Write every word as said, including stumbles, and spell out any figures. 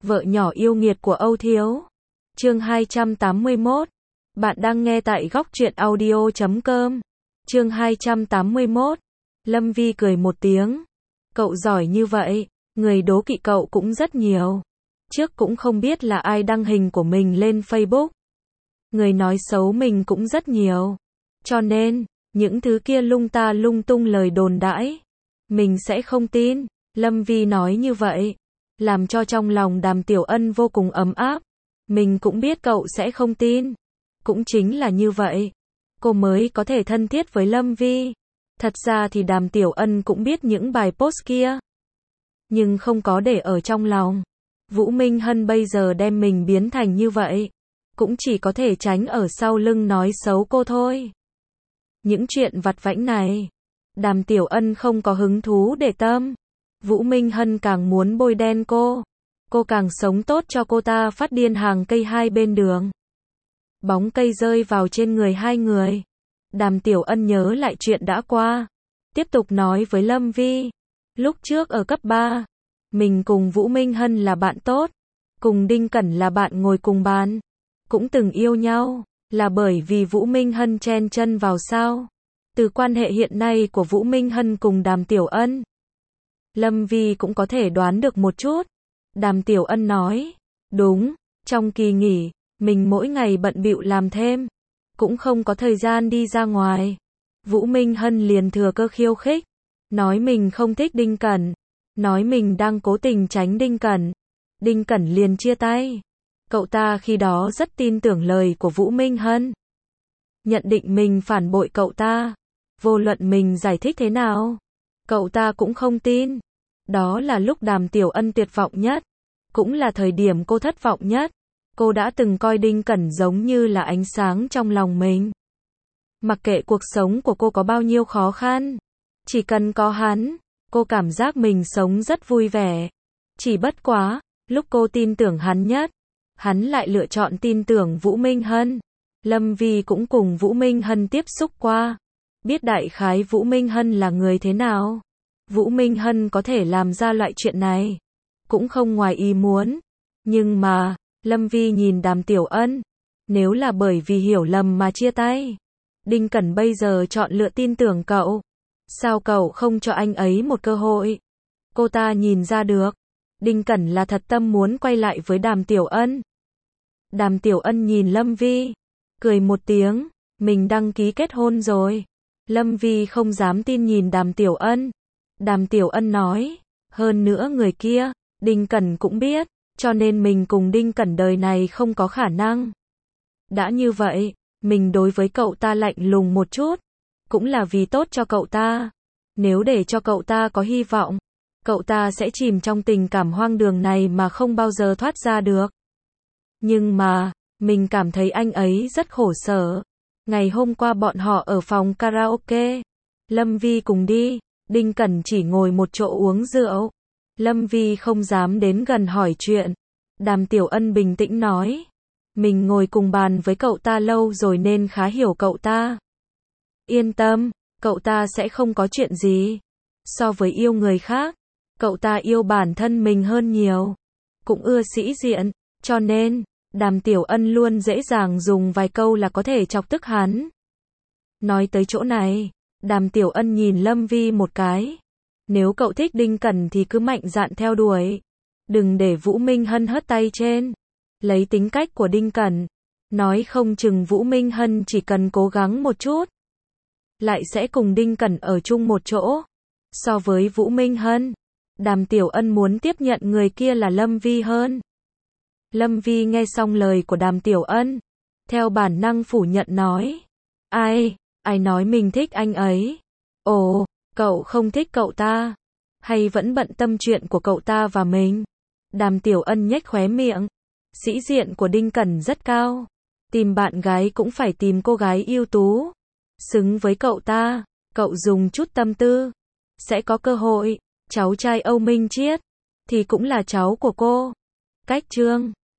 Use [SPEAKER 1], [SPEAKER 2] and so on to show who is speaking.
[SPEAKER 1] Vợ nhỏ yêu nghiệt của Âu Thiếu. Chương hai trăm tám mươi mốt. Bạn đang nghe tại góc truyện audio chấm com. Chương hai trăm tám mươi mốt. Lâm Vi cười một tiếng. Cậu giỏi như vậy, người đố kỵ cậu cũng rất nhiều. Trước cũng không biết là ai đăng hình của mình lên Facebook. Người nói xấu mình cũng rất nhiều. Cho nên, những thứ kia lung ta lung tung lời đồn đãi, mình sẽ không tin. Lâm Vi nói như vậy, làm cho trong lòng Đàm Tiểu Ân vô cùng ấm áp. Mình cũng biết cậu sẽ không tin. Cũng chính là như vậy, cô mới có thể thân thiết với Lâm Vi. Thật ra thì Đàm Tiểu Ân cũng biết những bài post kia, nhưng không có để ở trong lòng. Vũ Minh Hân bây giờ đem mình biến thành như vậy, cũng chỉ có thể tránh ở sau lưng nói xấu cô thôi. Những chuyện vặt vãnh này, Đàm Tiểu Ân không có hứng thú để tâm. Vũ Minh Hân càng muốn bôi đen cô, cô càng sống tốt cho cô ta phát điên hàng cây hai bên đường. Bóng cây rơi vào trên người hai người. Đàm Tiểu Ân nhớ lại chuyện đã qua, tiếp tục nói với Lâm Vi. Lúc trước ở cấp ba, mình cùng Vũ Minh Hân là bạn tốt, cùng Đinh Cẩn là bạn ngồi cùng bàn, cũng từng yêu nhau, là bởi vì Vũ Minh Hân chen chân vào sao? Từ quan hệ hiện nay của Vũ Minh Hân cùng Đàm Tiểu Ân, Lâm Vi cũng có thể đoán được một chút. Đàm Tiểu Ân nói, đúng, trong kỳ nghỉ, mình mỗi ngày bận bịu làm thêm, cũng không có thời gian đi ra ngoài. Vũ Minh Hân liền thừa cơ khiêu khích, nói mình không thích Đinh Cẩn, nói mình đang cố tình tránh Đinh Cẩn. Đinh Cẩn liền chia tay. Cậu ta khi đó rất tin tưởng lời của Vũ Minh Hân, nhận định mình phản bội cậu ta. Vô luận mình giải thích thế nào, cậu ta cũng không tin. Đó là lúc Đàm Tiểu Ân tuyệt vọng nhất, cũng là thời điểm cô thất vọng nhất. Cô đã từng coi Đinh Cẩn giống như là ánh sáng trong lòng mình. Mặc kệ cuộc sống của cô có bao nhiêu khó khăn, chỉ cần có hắn, cô cảm giác mình sống rất vui vẻ. Chỉ bất quá, lúc cô tin tưởng hắn nhất, hắn lại lựa chọn tin tưởng Vũ Minh Hân. Lâm Vi cũng cùng Vũ Minh Hân tiếp xúc qua, biết đại khái Vũ Minh Hân là người thế nào. Vũ Minh Hân có thể làm ra loại chuyện này, cũng không ngoài ý muốn. Nhưng mà, Lâm Vi nhìn Đàm Tiểu Ân, nếu là bởi vì hiểu lầm mà chia tay, Đinh Cẩn bây giờ chọn lựa tin tưởng cậu, sao cậu không cho anh ấy một cơ hội? Cô ta nhìn ra được, Đinh Cẩn là thật tâm muốn quay lại với Đàm Tiểu Ân. Đàm Tiểu Ân nhìn Lâm Vi, cười một tiếng, mình đăng ký kết hôn rồi. Lâm Vi không dám tin nhìn Đàm Tiểu Ân. Đàm Tiểu Ân nói, hơn nữa người kia, Đinh Cẩn cũng biết, cho nên mình cùng Đinh Cẩn đời này không có khả năng. Đã như vậy, mình đối với cậu ta lạnh lùng một chút, cũng là vì tốt cho cậu ta. Nếu để cho cậu ta có hy vọng, cậu ta sẽ chìm trong tình cảm hoang đường này mà không bao giờ thoát ra được. Nhưng mà, mình cảm thấy anh ấy rất khổ sở. Ngày hôm qua bọn họ ở phòng karaoke, Lâm Vi cùng đi, Đinh Cẩn chỉ ngồi một chỗ uống rượu. Lâm Vi không dám đến gần hỏi chuyện. Đàm Tiểu Ân bình tĩnh nói, mình ngồi cùng bàn với cậu ta lâu rồi nên khá hiểu cậu ta. Yên tâm, cậu ta sẽ không có chuyện gì. So với yêu người khác, cậu ta yêu bản thân mình hơn nhiều, cũng ưa sĩ diện, cho nên, Đàm Tiểu Ân luôn dễ dàng dùng vài câu là có thể chọc tức hắn. Nói tới chỗ này, Đàm Tiểu Ân nhìn Lâm Vi một cái. Nếu cậu thích Đinh Cẩn thì cứ mạnh dạn theo đuổi. Đừng để Vũ Minh Hân hất tay trên. Lấy tính cách của Đinh Cẩn, nói không chừng Vũ Minh Hân chỉ cần cố gắng một chút, lại sẽ cùng Đinh Cẩn ở chung một chỗ. So với Vũ Minh Hân, Đàm Tiểu Ân muốn tiếp nhận người kia là Lâm Vi hơn. Lâm Vi nghe xong lời của Đàm Tiểu Ân, theo bản năng phủ nhận nói, ai, ai nói mình thích anh ấy? Ồ, cậu không thích cậu ta, hay vẫn bận tâm chuyện của cậu ta và mình? Đàm Tiểu Ân nhếch khóe miệng, sĩ diện của Đinh Cẩn rất cao, tìm bạn gái cũng phải tìm cô gái ưu tú, xứng với cậu ta, cậu dùng chút tâm tư, sẽ có cơ hội. Cháu trai Âu Minh Chiết, thì cũng là cháu của cô. Cách chương